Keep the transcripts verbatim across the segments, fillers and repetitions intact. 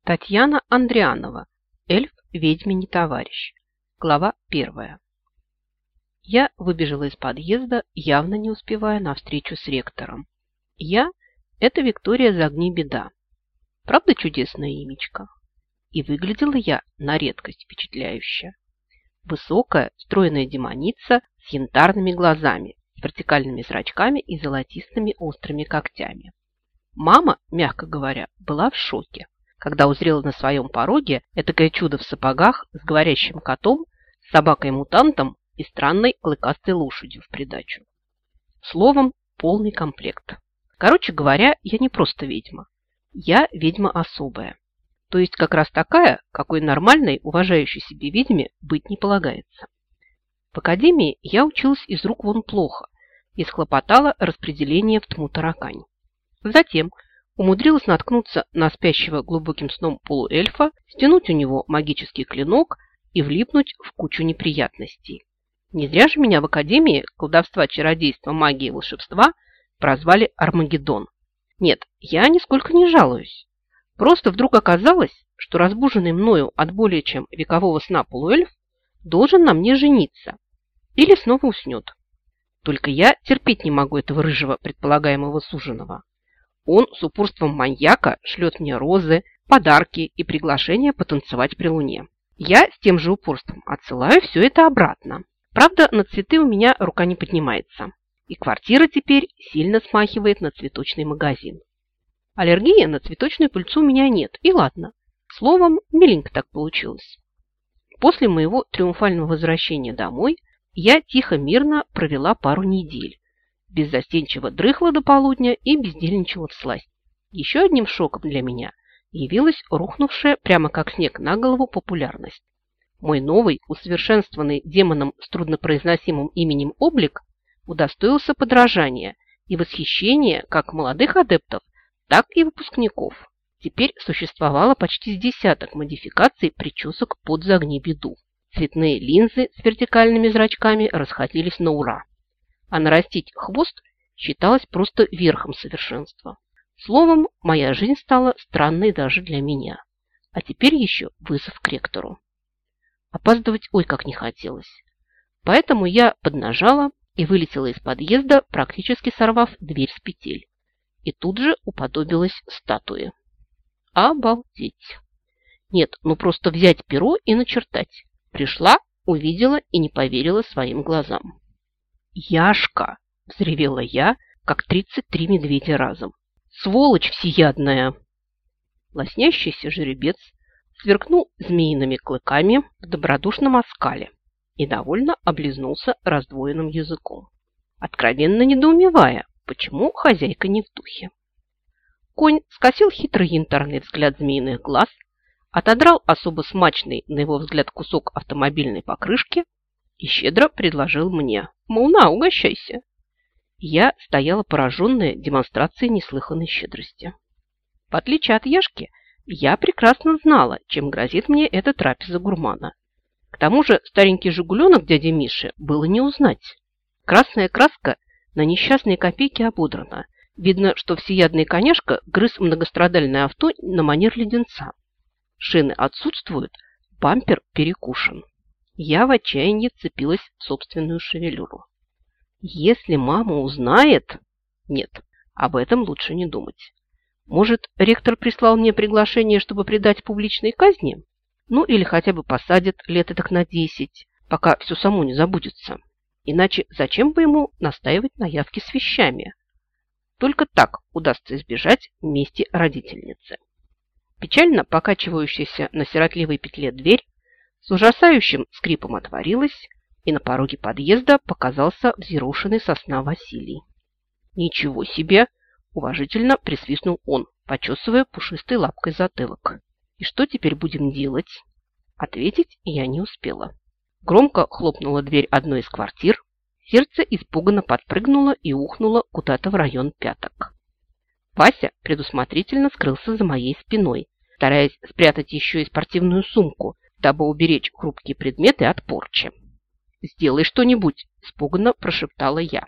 Татьяна Андрианова. Эльф ведьме не товарищ. Глава первая. Я выбежала из подъезда, явно не успевая на встречу с ректором. Я – это Виктория Загни-Беда. Правда чудесное имечко? И выглядела я на редкость впечатляюще. Высокая, стройная демоница с янтарными глазами, с вертикальными зрачками и золотистыми острыми когтями. Мама, мягко говоря, была в шоке, когда узрела на своем пороге этакое чудо в сапогах с говорящим котом, с собакой-мутантом и странной клыкастой лошадью в придачу. Словом, полный комплект. Короче говоря, я не просто ведьма. Я ведьма особая. То есть как раз такая, какой нормальной, уважающей себе ведьме быть не полагается. В академии я училась из рук вон плохо и схлопотала распределение в тьму-таракань. Затем умудрилась наткнуться на спящего глубоким сном полуэльфа, стянуть у него магический клинок и влипнуть в кучу неприятностей. Не зря же меня в Академии колдовства, чародейства, магии и волшебства прозвали Армагеддон. Нет, я нисколько не жалуюсь. Просто вдруг оказалось, что разбуженный мною от более чем векового сна полуэльф должен на мне жениться или снова уснет. Только я терпеть не могу этого рыжего предполагаемого суженого. Он с упорством маньяка шлет мне розы, подарки и приглашения потанцевать при луне. Я с тем же упорством отсылаю все это обратно. Правда, на цветы у меня рука не поднимается. И квартира теперь сильно смахивает на цветочный магазин. Аллергии на цветочную пыльцу у меня нет, и ладно. Словом, миленько так получилось. После моего триумфального возвращения домой я тихо-мирно провела пару недель. Беззастенчиво дрыхла до полудня и бездельничала всласть. Еще одним шоком для меня явилась рухнувшая прямо как снег на голову популярность. Мой новый, усовершенствованный демоном с труднопроизносимым именем облик удостоился подражания и восхищения как молодых адептов, так и выпускников. Теперь существовало почти с десяток модификаций причесок под Загни-Беду. Цветные линзы с вертикальными зрачками расходились на ура. А нарастить хвост считалось просто верхом совершенства. Словом, моя жизнь стала странной даже для меня. А теперь еще вызов к ректору. Опаздывать ой как не хотелось. Поэтому я поднажала и вылетела из подъезда, практически сорвав дверь с петель. И тут же уподобилась статуе. Обалдеть! Нет, ну просто взять перо и начертать. Пришла, увидела и не поверила своим глазам. «Яшка!» – взревела я, как тридцать три медведя разом. «Сволочь всеядная!» Лоснящийся жеребец сверкнул змеиными клыками в добродушном оскале и довольно облизнулся раздвоенным языком, откровенно недоумевая, почему хозяйка не в духе. Конь скосил хитрый янтарный взгляд змеиных глаз, отодрал особо смачный, на его взгляд, кусок автомобильной покрышки и щедро предложил мне, мол, на, угощайся. Я стояла пораженная демонстрацией неслыханной щедрости. В отличие от Яшки, я прекрасно знала, чем грозит мне эта трапеза гурмана. К тому же старенький жигуленок дяди Миши было не узнать. Красная краска на несчастные копейки ободрана. Видно, что всеядный коняшка грыз многострадальное авто на манер леденца. Шины отсутствуют, бампер перекушен. Я в отчаянии вцепилась в собственную шевелюру. Если мама узнает... Нет, об этом лучше не думать. Может, ректор прислал мне приглашение, чтобы предать публичной казни? Ну, или хотя бы посадит лет так на десять, пока все само не забудется. Иначе зачем бы ему настаивать на явке с вещами? Только так удастся избежать мести родительницы. Печально покачивающаяся на сиротливой петле дверь с ужасающим скрипом отворилась, и на пороге подъезда показался взъерошенный со сна Василий. «Ничего себе!» – уважительно присвистнул он, почесывая пушистой лапкой затылок. «И что теперь будем делать?» Ответить я не успела. Громко хлопнула дверь одной из квартир, сердце испуганно подпрыгнуло и ухнуло куда-то в район пяток. Вася предусмотрительно скрылся за моей спиной, стараясь спрятать еще и спортивную сумку, дабы уберечь хрупкие предметы от порчи. «Сделай что-нибудь», – испуганно прошептала я.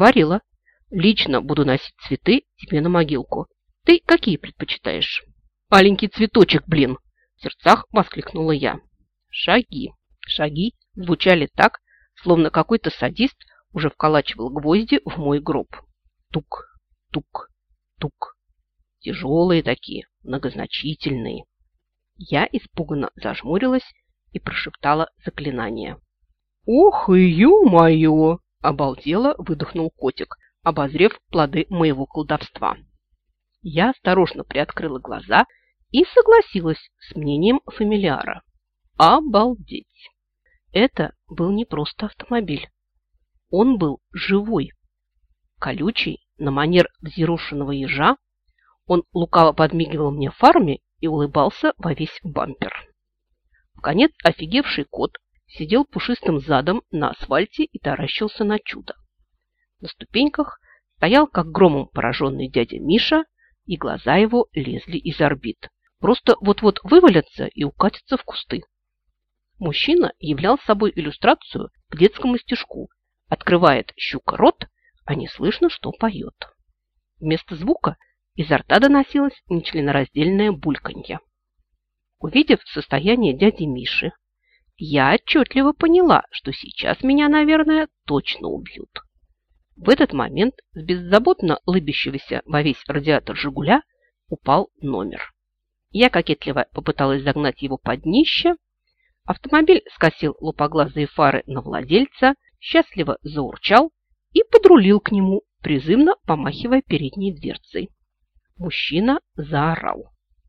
«Уговорила. Лично буду носить цветы тебе на могилку. Ты какие предпочитаешь?» Аленький цветочек, блин!» В сердцах воскликнула я. Шаги. Шаги звучали так, словно какой-то садист уже вколачивал гвозди в мой гроб. Тук, тук, тук. Тяжелые такие, многозначительные. Я испуганно зажмурилась и прошептала заклинание. «Ох, ё-моё!» – обалдело выдохнул котик, обозрев плоды моего колдовства. Я осторожно приоткрыла глаза и согласилась с мнением фамильяра. Обалдеть! Это был не просто автомобиль. Он был живой. Колючий, на манер взъерошенного ежа, он лукаво подмигивал мне фарами и улыбался во весь бампер. Вконец офигевший кот сидел пушистым задом на асфальте и таращился на чудо. На ступеньках стоял, как громом пораженный дядя Миша, и глаза его лезли из орбит. Просто вот-вот вывалятся и укатятся в кусты. Мужчина являл собой иллюстрацию к детскому стишку. Открывает щука рот, а не слышно, что поет. Вместо звука изо рта доносилось нечленораздельное бульканье. Увидев состояние дяди Миши, я отчетливо поняла, что сейчас меня, наверное, точно убьют. В этот момент с беззаботно лыбящегося во весь радиатор «Жигуля» упал номер. Я кокетливо попыталась загнать его под днище. Автомобиль скосил лупоглазые фары на владельца, счастливо заурчал и подрулил к нему, призывно помахивая передней дверцей. Мужчина заорал.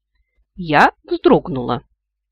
Я вздрогнула.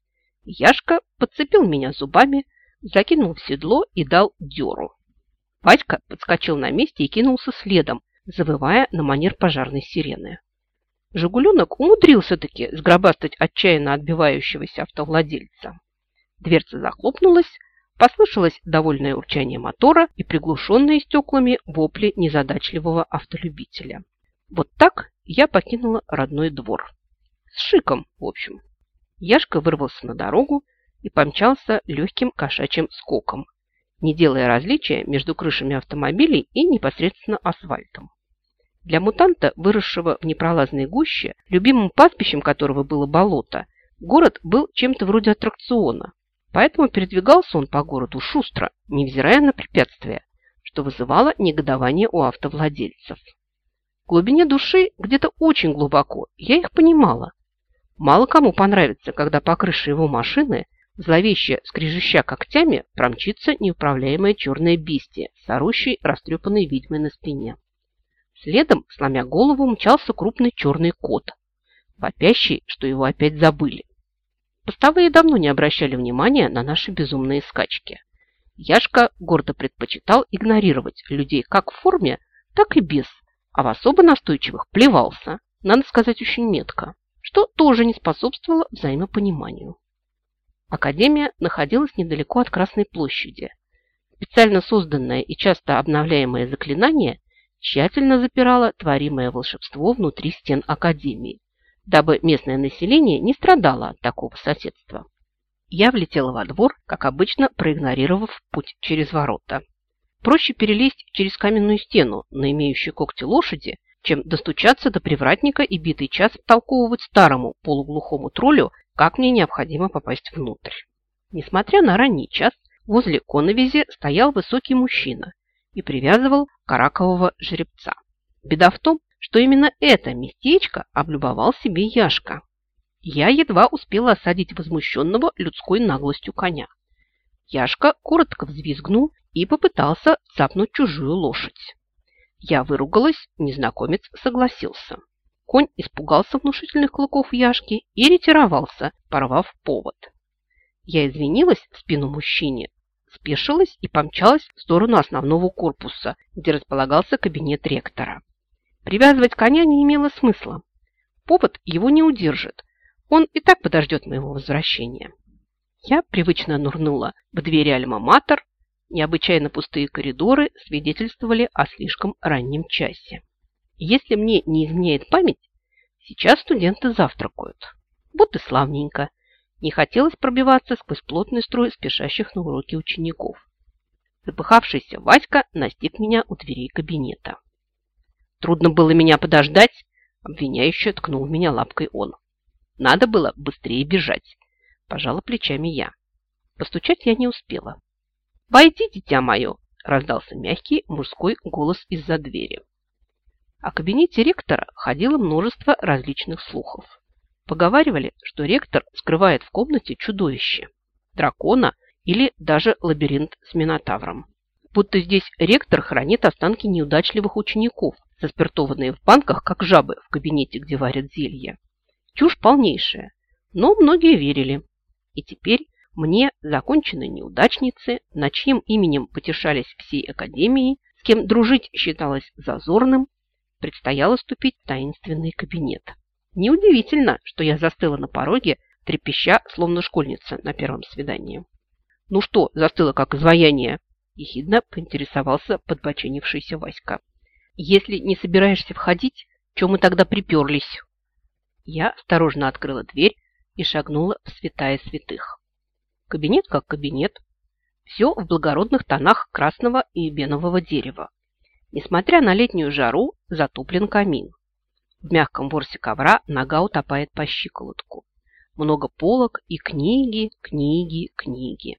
Яшка подцепил меня зубами, закинул в седло и дал дёру. Вадька подскочил на месте и кинулся следом, завывая на манер пожарной сирены. «Жигуленок» умудрился-таки сгробастать отчаянно отбивающегося автовладельца. Дверца захлопнулась, послышалось довольное урчание мотора и приглушенные стеклами вопли незадачливого автолюбителя. Вот так я покинула родной двор. С шиком, в общем. Яшка вырвался на дорогу и помчался легким кошачьим скоком, не делая различия между крышами автомобилей и непосредственно асфальтом. Для мутанта, выросшего в непролазной гуще, любимым пастбищем которого было болото, город был чем-то вроде аттракциона, поэтому передвигался он по городу шустро, невзирая на препятствия, что вызывало негодование у автовладельцев. В глубине души, где-то очень глубоко, я их понимала. Мало кому понравится, когда по крыше его машины, зловеще скрежеща когтями, промчится неуправляемое черное бестие с орущей растрепанной ведьмой на спине. Следом, сломя голову, мчался крупный черный кот, вопящий, что его опять забыли. Постовые давно не обращали внимания на наши безумные скачки. Яшка гордо предпочитал игнорировать людей как в форме, так и без, а в особо настойчивых плевался, надо сказать, очень метко, что тоже не способствовало взаимопониманию. Академия находилась недалеко от Красной площади. Специально созданное и часто обновляемое заклинание тщательно запирало творимое волшебство внутри стен Академии, дабы местное население не страдало от такого соседства. Я влетела во двор, как обычно, проигнорировав путь через ворота. Проще перелезть через каменную стену на имеющей когти лошади, чем достучаться до привратника и битый час втолковывать старому полуглухому троллю, как мне необходимо попасть внутрь. Несмотря на ранний час, возле коновизи стоял высокий мужчина и привязывал каракового жеребца. Беда в том, что именно это местечко облюбовал себе Яшка. Я едва успела осадить возмущенного людской наглостью коня. Яшка коротко взвизгнул и попытался цапнуть чужую лошадь. Я выругалась, незнакомец согласился. Конь испугался внушительных клыков Яшки и ретировался, порвав повод. Я извинилась в спину мужчине, спешилась и помчалась в сторону основного корпуса, где располагался кабинет ректора. Привязывать коня не имело смысла. Повод его не удержит. Он и так подождет моего возвращения. Я привычно нырнула в двери альма-матер. Необычайно пустые коридоры свидетельствовали о слишком раннем часе. Если мне не изменяет память, сейчас студенты завтракают. Вот и славненько. Не хотелось пробиваться сквозь плотный строй спешащих на уроки учеников. Запыхавшийся Васька настиг меня у дверей кабинета. «Трудно было меня подождать», — обвиняюще ткнул меня лапкой он. Надо было быстрее бежать. Пожала плечами я. Постучать я не успела. «Войди, дитя мое!» – раздался мягкий мужской голос из-за двери. О кабинете ректора ходило множество различных слухов. Поговаривали, что ректор скрывает в комнате чудовище, дракона или даже лабиринт с минотавром. Будто здесь ректор хранит останки неудачливых учеников, заспиртованные в банках, как жабы в кабинете, где варят зелья. Чушь полнейшая, но многие верили. И теперь мне, законченной неудачнице, над чьим именем потешались всей академией, с кем дружить считалось зазорным, предстояло ступить в таинственный кабинет. Неудивительно, что я застыла на пороге, трепеща, словно школьница на первом свидании. «Ну что, застыла как изваяние?» – ехидно поинтересовался подбоченившийся Васька. «Если не собираешься входить, чего мы тогда приперлись?» Я осторожно открыла дверь и шагнула в святая святых. Кабинет как кабинет. Все в благородных тонах красного и бенового дерева. Несмотря на летнюю жару, затоплен камин. В мягком ворсе ковра нога утопает по щиколотку. Много полок и книги, книги, книги.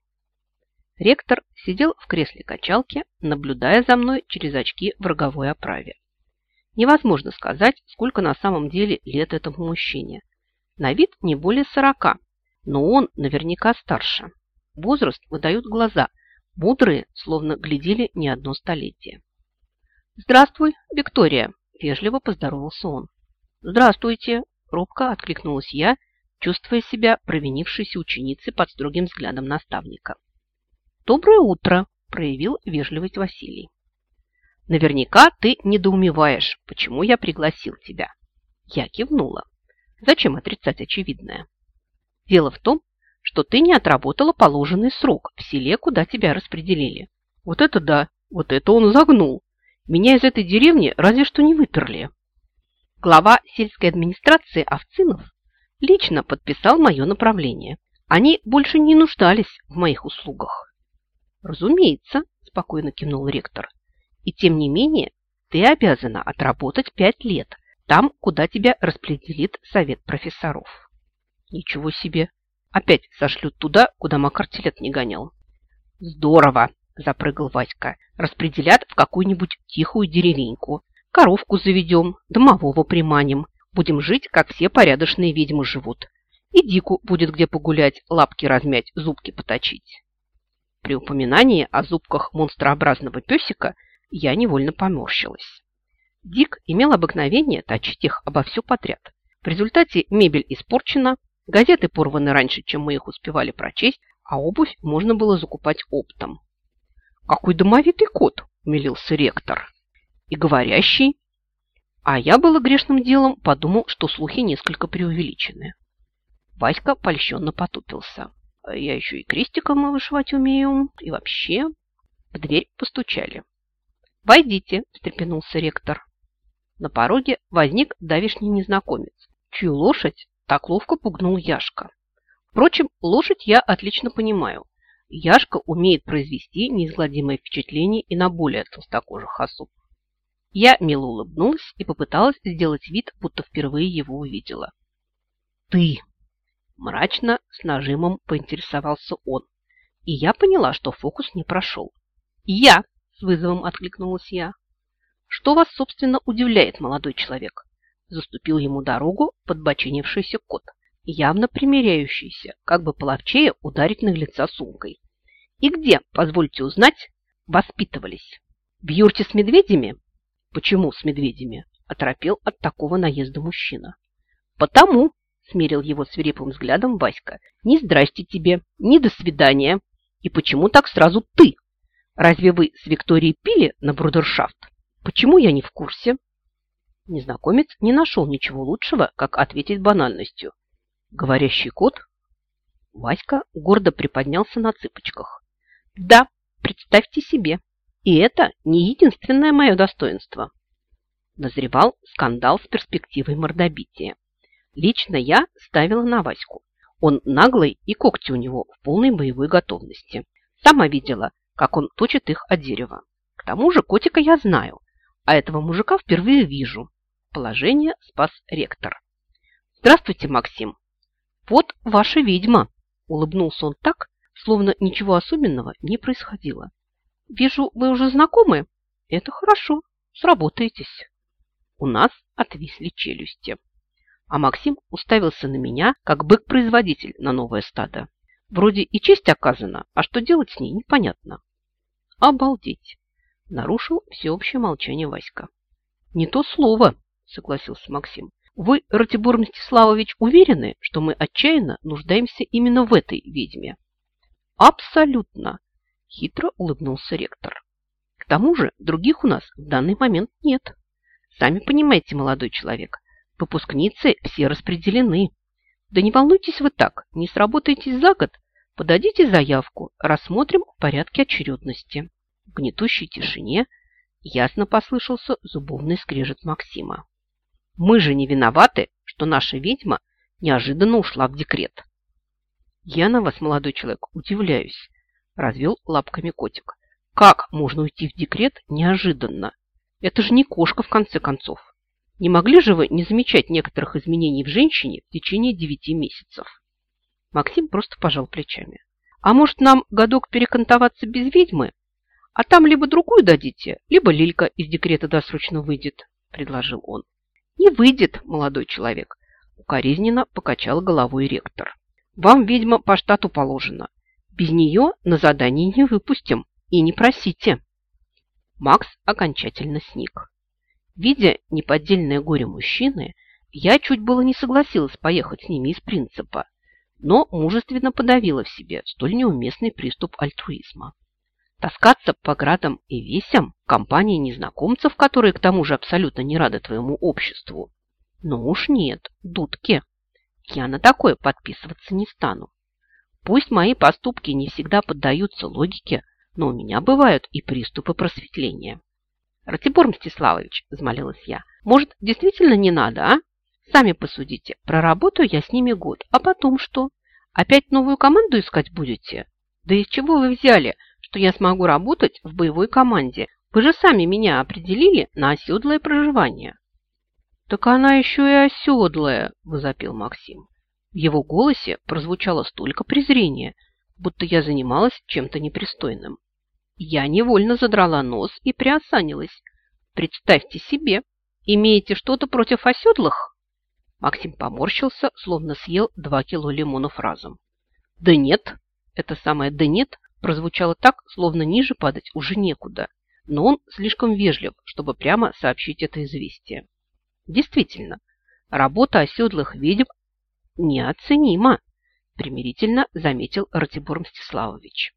Ректор сидел в кресле качалки, наблюдая за мной через очки в роговой оправе. Невозможно сказать, сколько на самом деле лет этому мужчине. На вид не более сорока, но он наверняка старше. Возраст выдают глаза, мудрые, словно глядели не одно столетие. «Здравствуй, Виктория!» – вежливо поздоровался он. «Здравствуйте!» – робко откликнулась я, чувствуя себя провинившейся ученицей под строгим взглядом наставника. «Доброе утро!» – проявил вежливость Василий. «Наверняка ты недоумеваешь, почему я пригласил тебя». Я кивнула. Зачем отрицать очевидное? Дело в том, что ты не отработала положенный срок в селе, куда тебя распределили. Вот это да, вот это он загнул. Меня из этой деревни разве что не выперли. Глава сельской администрации Овцинов лично подписал мое направление. Они больше не нуждались в моих услугах. Разумеется, спокойно кивнул ректор. И тем не менее, ты обязана отработать пять лет там, куда тебя распределит совет профессоров. Ничего себе! Опять сошлют туда, куда Макар телят не гонял. Здорово! Запрыгал Васька. Распределят в какую-нибудь тихую деревеньку. Коровку заведем, домового приманим. Будем жить, как все порядочные ведьмы живут. И Дику будет где погулять, лапки размять, зубки поточить. При упоминании о зубках монстрообразного песика я невольно поморщилась. Дик имел обыкновение точить их обо все подряд. В результате мебель испорчена, газеты порваны раньше, чем мы их успевали прочесть, а обувь можно было закупать оптом. «Какой домовитый кот!» – умилился ректор. «И говорящий!» А я было грешным делом подумал, что слухи несколько преувеличены. Васька польщенно потупился. «Я еще и крестиком вышивать умею, и вообще...» В дверь постучали. «Войдите!» – встрепенулся ректор. На пороге возник давишний незнакомец, чью лошадь так ловко пугнул Яшка. Впрочем, лошадь я отлично понимаю. Яшка умеет произвести неизгладимое впечатление и на более толстокожих особ. Я мило улыбнулась и попыталась сделать вид, будто впервые его увидела. «Ты!» – мрачно, с нажимом поинтересовался он. И я поняла, что фокус не прошел. «Я!» – с вызовом откликнулась я. «Что вас, собственно, удивляет, молодой человек?» Заступил ему дорогу подбочинившийся кот, явно примиряющийся, как бы половчее ударить наглеца сумкой. «И где, позвольте узнать, воспитывались? В юрте с медведями?» «Почему с медведями?» – оторопел от такого наезда мужчина. «Потому», – смерил его свирепым взглядом Васька, – «ни здрасте тебе, ни до свидания. И почему так сразу ты? Разве вы с Викторией пили на брудершафт? Почему я не в курсе?» Незнакомец не нашел ничего лучшего, как ответить банальностью. «Говорящий кот?» Васька гордо приподнялся на цыпочках. «Да, представьте себе. И это не единственное мое достоинство». Назревал скандал с перспективой мордобития. Лично я ставила на Ваську. Он наглый, и когти у него в полной боевой готовности. Сама видела, как он точит их о дерево. К тому же котика я знаю, а этого мужика впервые вижу. Положение спас ректор. «Здравствуйте, Максим!» вот ваша ведьма, улыбнулся он так, словно ничего особенного не происходило. Вижу, вы уже знакомы? Это хорошо, сработаетесь. У нас отвисли челюсти. А Максим уставился на меня, как бык-производитель на новое стадо. Вроде и честь оказана, а что делать с ней, непонятно. Обалдеть! Нарушил всеобщее молчание Васька. Не то слово, согласился Максим. Вы, Ратибор Мстиславович, уверены, что мы отчаянно нуждаемся именно в этой ведьме? Абсолютно, хитро улыбнулся ректор. К тому же других у нас в данный момент нет. Сами понимаете, молодой человек, выпускницы все распределены. Да не волнуйтесь вы так, не сработаетесь за год, подадите заявку, рассмотрим в порядке очередности. В гнетущей тишине ясно послышался зубовный скрежет Максима. Мы же не виноваты, что наша ведьма неожиданно ушла в декрет. Я на вас, молодой человек, удивляюсь, развел лапками котик. Как можно уйти в декрет неожиданно? Это же не кошка, в конце концов. Не могли же вы не замечать некоторых изменений в женщине в течение девяти месяцев? Максим просто пожал плечами. А может, нам годок перекантоваться без ведьмы? А там либо другую дадите, либо Лилька из декрета досрочно выйдет, предложил он. Не выйдет, молодой человек, укоризненно покачал головой ректор. Вам, ведьма, по штату положено. Без нее на задание не выпустим и не просите. Макс окончательно сник. Видя неподдельное горе мужчины, я чуть было не согласилась поехать с ними из принципа, но мужественно подавила в себе столь неуместный приступ альтруизма. Таскаться по градам и весям в компании незнакомцев, которые к тому же абсолютно не рады твоему обществу. Ну уж нет, дудки. Я на такое подписываться не стану. Пусть мои поступки не всегда поддаются логике, но у меня бывают и приступы просветления. Ратибор Мстиславович, взмолилась я, может, действительно не надо, а? Сами посудите, проработаю я с ними год, а потом что? Опять новую команду искать будете? Да из чего вы взяли, что я смогу работать в боевой команде? Вы же сами меня определили на оседлое проживание. Так она еще и оседлая, возопил Максим. В его голосе прозвучало столько презрения, будто я занималась чем-то непристойным. Я невольно задрала нос и приосанилась. Представьте себе, имеете что-то против оседлых? Максим поморщился, словно съел два кило лимонов разом. Да нет, это самое «да нет» прозвучало так, словно ниже падать уже некуда, но он слишком вежлив, чтобы прямо сообщить это известие. Действительно, работа оседлых ведьм неоценима, примирительно заметил Ратибор Мстиславович.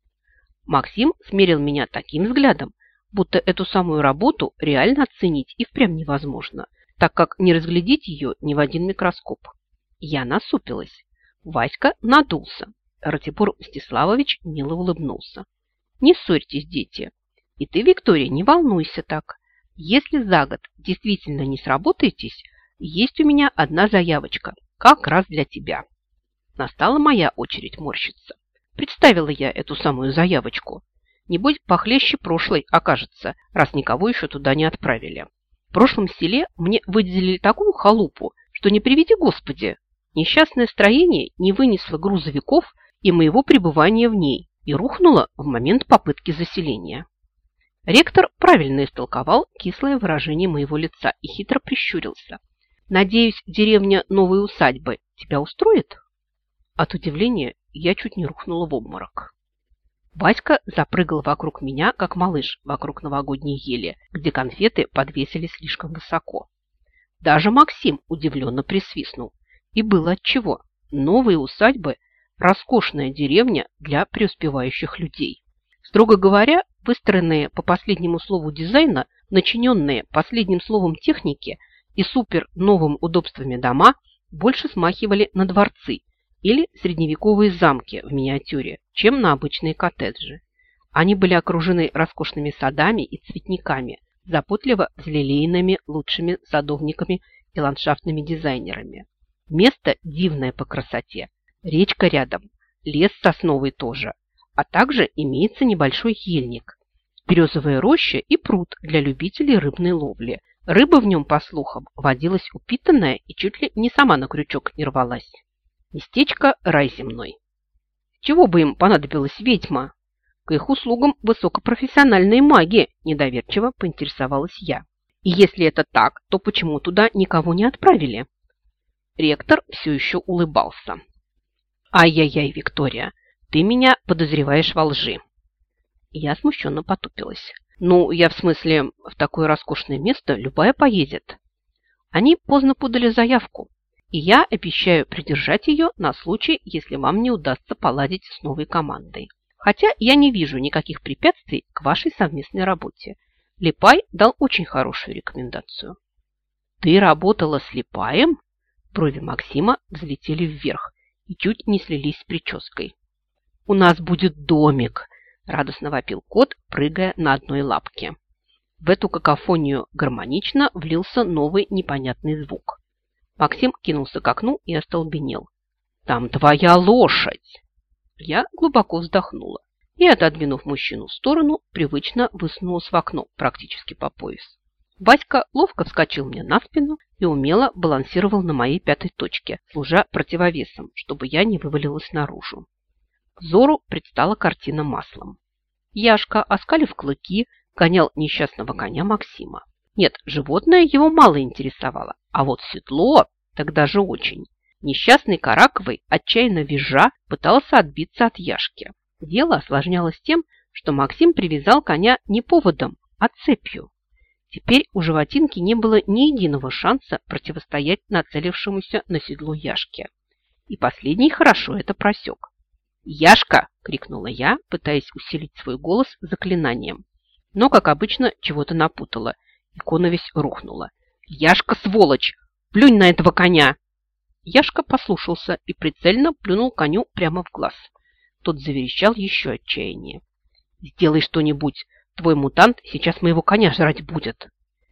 Максим смерил меня таким взглядом, будто эту самую работу реально оценить и впрямь невозможно, так как не разглядеть ее ни в один микроскоп. Я насупилась. Васька надулся. Ратибор Мстиславович мило улыбнулся. Не ссорьтесь, дети. И ты, Виктория, не волнуйся так. Если за год действительно не сработаетесь, есть у меня одна заявочка, как раз для тебя. Настала моя очередь морщиться. Представила я эту самую заявочку. Небось, похлеще прошлой окажется, раз никого еще туда не отправили. В прошлом селе мне выделили такую халупу, что не приведи Господи. Несчастное строение не вынесло грузовиков и моего пребывания в ней и рухнуло в момент попытки заселения. Ректор правильно истолковал кислое выражение моего лица и хитро прищурился. «Надеюсь, деревня новой усадьбы тебя устроит?» От удивления я чуть не рухнула в обморок. Васька запрыгал вокруг меня, как малыш вокруг новогодней ели, где конфеты подвесили слишком высоко. Даже Максим удивленно присвистнул. И было отчего. Новые усадьбы – роскошная деревня для преуспевающих людей. Строго говоря, выстроенные по последнему слову дизайна, начиненные последним словом техники и супер новым удобствами дома больше смахивали на дворцы или средневековые замки в миниатюре, чем на обычные коттеджи. Они были окружены роскошными садами и цветниками, заботливо взлелеянными лучшими садовниками и ландшафтными дизайнерами. Место дивное по красоте, речка рядом, лес сосновый тоже, а также имеется небольшой ельник, березовая роща и пруд для любителей рыбной ловли. Рыба в нем, по слухам, водилась упитанная и чуть ли не сама на крючок не рвалась. Местечко рай земной. Чего бы им понадобилась ведьма? К их услугам высокопрофессиональные маги, недоверчиво поинтересовалась я. И если это так, то почему туда никого не отправили? Ректор все еще улыбался. Ай-яй-яй, Виктория, ты меня подозреваешь во лжи. Я смущенно потупилась. Ну, я в смысле, в такое роскошное место любая поедет. Они поздно подали заявку, и я обещаю придержать ее на случай, если вам не удастся поладить с новой командой. Хотя я не вижу никаких препятствий к вашей совместной работе. Липай дал очень хорошую рекомендацию. Ты работала с Липаем? Брови Максима взлетели вверх и чуть не слились с прической. У нас будет домик, радостно вопил кот, прыгая на одной лапке. В эту какофонию гармонично влился новый непонятный звук. Максим кинулся к окну и остолбенел. «Там твоя лошадь!» Я глубоко вздохнула и, отодвинув мужчину в сторону, привычно высунулась в окно практически по пояс. Васька ловко вскочил мне на спину и умело балансировал на моей пятой точке, служа противовесом, чтобы я не вывалилась наружу. Взору предстала картина маслом. Яшка, оскалив клыки, гонял несчастного коня Максима. Нет, животное его мало интересовало, а вот седло тогда же очень. Несчастный Караковый, отчаянно визжа, пытался отбиться от Яшки. Дело осложнялось тем, что Максим привязал коня не поводом, а цепью. Теперь у животинки не было ни единого шанса противостоять нацелившемуся на седло Яшке. И последний хорошо это просек. «Яшка!» – крикнула я, пытаясь усилить свой голос заклинанием. Но, как обычно, чего-то напутала, и коновесь рухнула. «Яшка, сволочь! Плюнь на этого коня!» Яшка послушался и прицельно плюнул коню прямо в глаз. Тот заверещал еще отчаяннее. «Сделай что-нибудь! Твой мутант сейчас моего коня жрать будет!»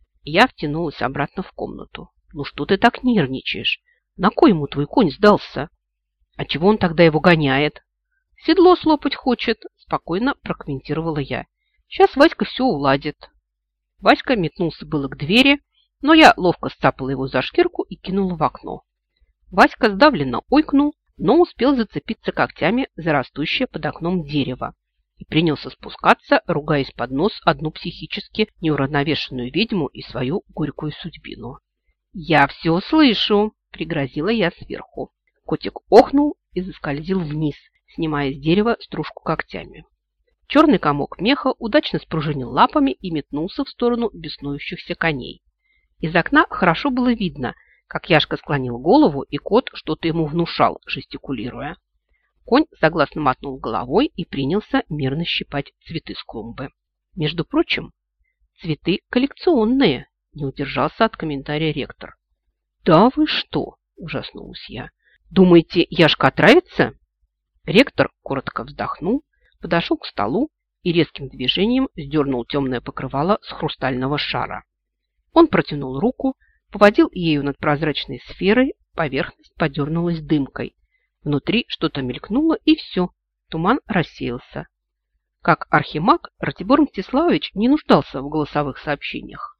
Я втянулась обратно в комнату. «Ну что ты так нервничаешь? На кой ему твой конь сдался? А чего он тогда его гоняет?» «Седло слопать хочет», – спокойно прокомментировала я. «Сейчас Васька все уладит». Васька метнулся было к двери, но я ловко сцапала его за шкирку и кинула в окно. Васька сдавленно ойкнул, но успел зацепиться когтями за растущее под окном дерево и принялся спускаться, ругаясь под нос одну психически неуравновешенную ведьму и свою горькую судьбину. «Я все слышу!» – пригрозила я сверху. Котик охнул и заскользил вниз, снимая с дерева стружку когтями. Черный комок меха удачно спружинил лапами и метнулся в сторону беснующихся коней. Из окна хорошо было видно, как Яшка склонил голову, и кот что-то ему внушал, жестикулируя. Конь согласно мотнул головой и принялся мирно щипать цветы с клумбы. Между прочим, цветы коллекционные, не удержался от комментария ректор. «Да вы что?» – ужаснулась я. «Думаете, Яшка отравится?» Ректор коротко вздохнул, подошел к столу и резким движением сдернул темное покрывало с хрустального шара. Он протянул руку, поводил ею над прозрачной сферой, поверхность подернулась дымкой. Внутри что-то мелькнуло, и все, туман рассеялся. Как архимаг, Ратибор Мстиславович не нуждался в голосовых сообщениях.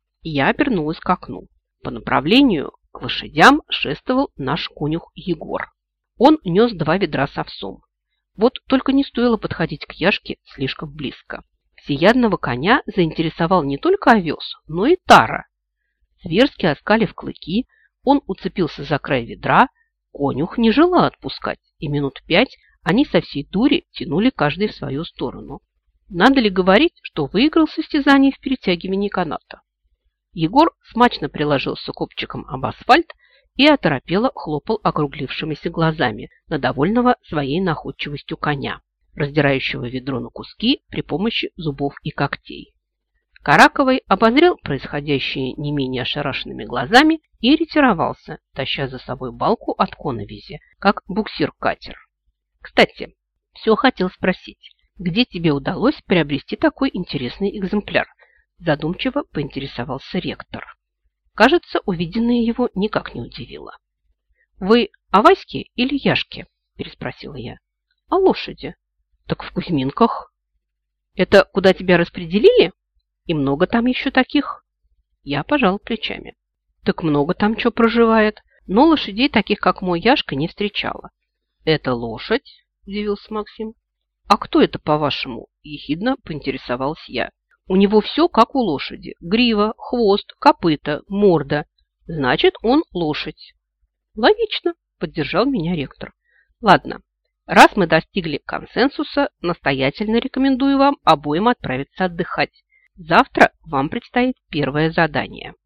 Я обернулась к окну. По направлению к лошадям шествовал наш конюх Егор. Он нес два ведра с овсом. Вот только не стоило подходить к Яшке слишком близко. Всеядного коня заинтересовал не только овес, но и тара. Зверски оскалив клыки, он уцепился за край ведра, конюх не желал отпускать, и минут пять они со всей дури тянули каждый в свою сторону. Надо ли говорить, что выиграл состязание в перетягивании каната? Егор смачно приложился копчиком об асфальт и оторопело хлопал округлившимися глазами на довольного своей находчивостью коня, раздирающего ведро на куски при помощи зубов и когтей. Караковый обозрел происходящее не менее ошарашенными глазами и ретировался, таща за собой балку от коновизи, как буксир-катер. «Кстати, все хотел спросить, где тебе удалось приобрести такой интересный экземпляр?» Задумчиво поинтересовался ректор. Кажется, увиденное его никак не удивило. «Вы о Ваське или Яшке?» – переспросила я. «О лошади». «Так в Кузьминках». «Это куда тебя распределили? И много там еще таких?» Я пожал плечами. «Так много там что проживает. но лошадей таких, как мой Яшка, не встречала. «Это лошадь?» – удивился Максим. «А кто это, по-вашему?» – ехидно поинтересовался я. «У него все как у лошади. Грива, хвост, копыта, морда. Значит, он лошадь». «Логично», – поддержал меня ректор. «Ладно, раз мы достигли консенсуса, настоятельно рекомендую вам обоим отправиться отдыхать. Завтра вам предстоит первое задание».